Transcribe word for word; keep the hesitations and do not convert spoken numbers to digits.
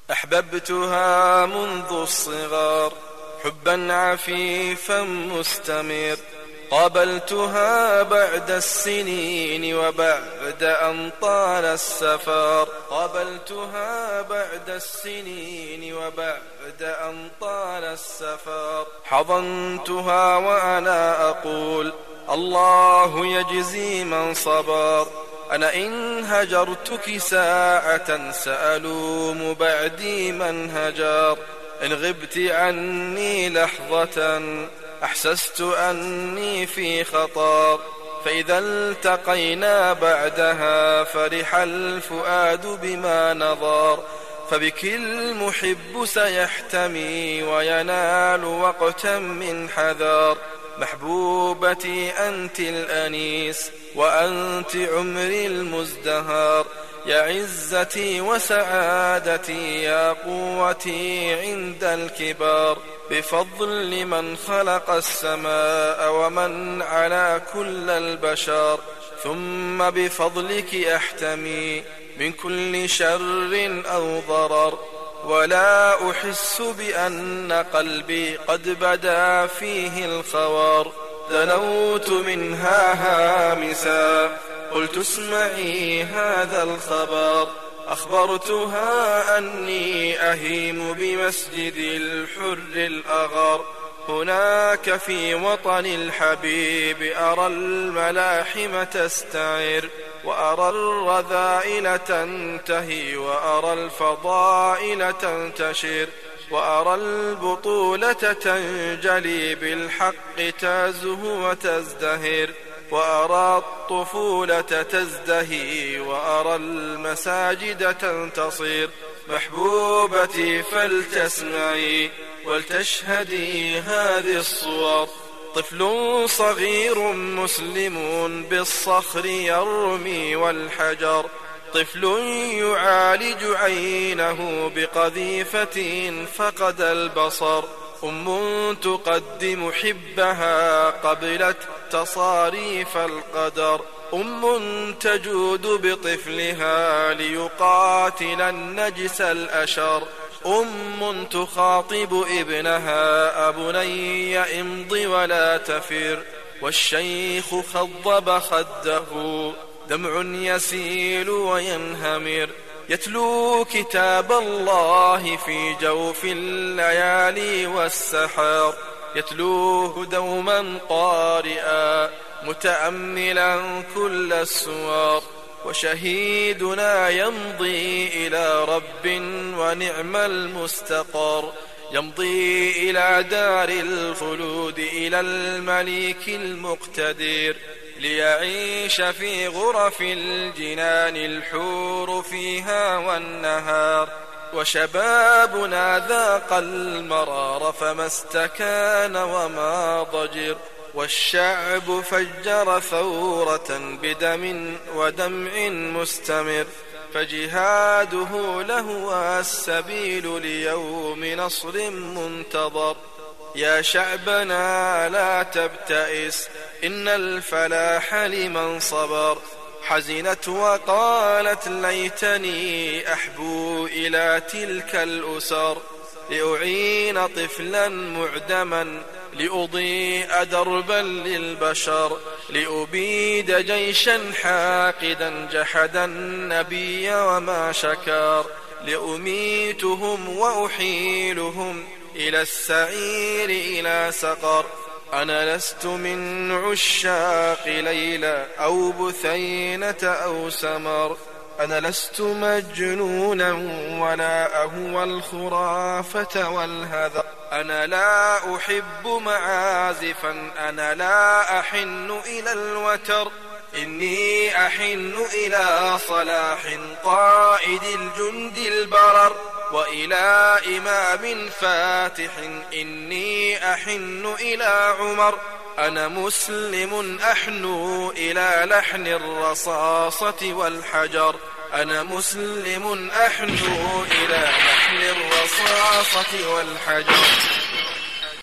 أحببتها منذ الصغار حبا عفيفا مستمر، قابلتها بعد السنين وبعد أن طال السفر، قابلتها بعد السنين وبعد أن طال السفر، حضنتها وأنا أقول الله يجزي من صبر. أنا إن هجرتك ساعة سألوم بعدي من هجر، إن غبت عني لحظة أحسست أني في خطر، فإذا التقينا بعدها فرح الفؤاد بما نظر، فبك المحب سيحتمي وينال وقتا من حذر. محبوبتي أنت الأنيس وأنت عمري المزدهر، يا عزتي وسعادتي يا قوتي عند الكبار، بفضل من خلق السماء ومن على كل البشر، ثم بفضلك أحتمي من كل شر أو ضرر، ولا أحس بأن قلبي قد بدا فيه الخور. دنوت منها هامسا قلت اسمعي هذا الخبر، أخبرتها أني أهيم بمسجد الحر الأغر، هناك في وطن الحبيب أرى الملاحم تستعر، وأرى الرذائل تنتهي وأرى الفضائل تنتشر، وأرى البطولة تنجلي بالحق تازه وتزدهر، وأرى الطفولة تزدهي وأرى المساجد تنتصر. محبوبتي فلتسمعي ولتشهدي هذه الصور، طفل صغير مسلم بالصخر يرمي والحجر، طفل يعالج عينه بقذيفة فقد البصر، أم تقدم حبها قبلت تصاريف القدر، أم تجود بطفلها ليقاتل النجس الأشر، أم تخاطب ابنها أبني امض ولا تفر، والشيخ خضب خده دمع يسيل وينهمر، يتلو كتاب الله في جوف الليالي والسحر، يتلوه دوما قارئا متأملا كل السور، وشهيدنا يمضي إلى رب ونعم المستقر، يمضي إلى دار الخلود إلى المليك المقتدر، ليعيش في غرف الجنان الحور فيها والنهار، وشبابنا ذاق المرار فما استكان وما ضجر، والشعب فجر ثورة بدم ودمع مستمر، فجهاده لهو السبيل ليوم نصر منتظر. يا شعبنا لا تبتئس إن الفلاح لمن صبر، حزنت وقالت ليتني أحبو إلى تلك الأسر، لأعين طفلا معدما لأضيء دربا للبشر، لأبيد جيشا حاقدا جحد النبي وما شكر، لأميتهم وأحيلهم إلى السعير إلى سقر. أنا لست من عشاق ليلى أو بثينة أو سمر، أنا لست مجنونا ولا أهوى الخرافة والهذر، أنا لا أحب معازفا، أنا لا أحن إلى الوتر، إني أحن إلى صلاح قائد الجند البرر، وإلى إمام فاتح إني أحن إلى عمر، أنا مسلم أحنو إلى لحن الرصاصة والحجر، أنا مسلم أحنو إلى لحن الرصاصة والحجر.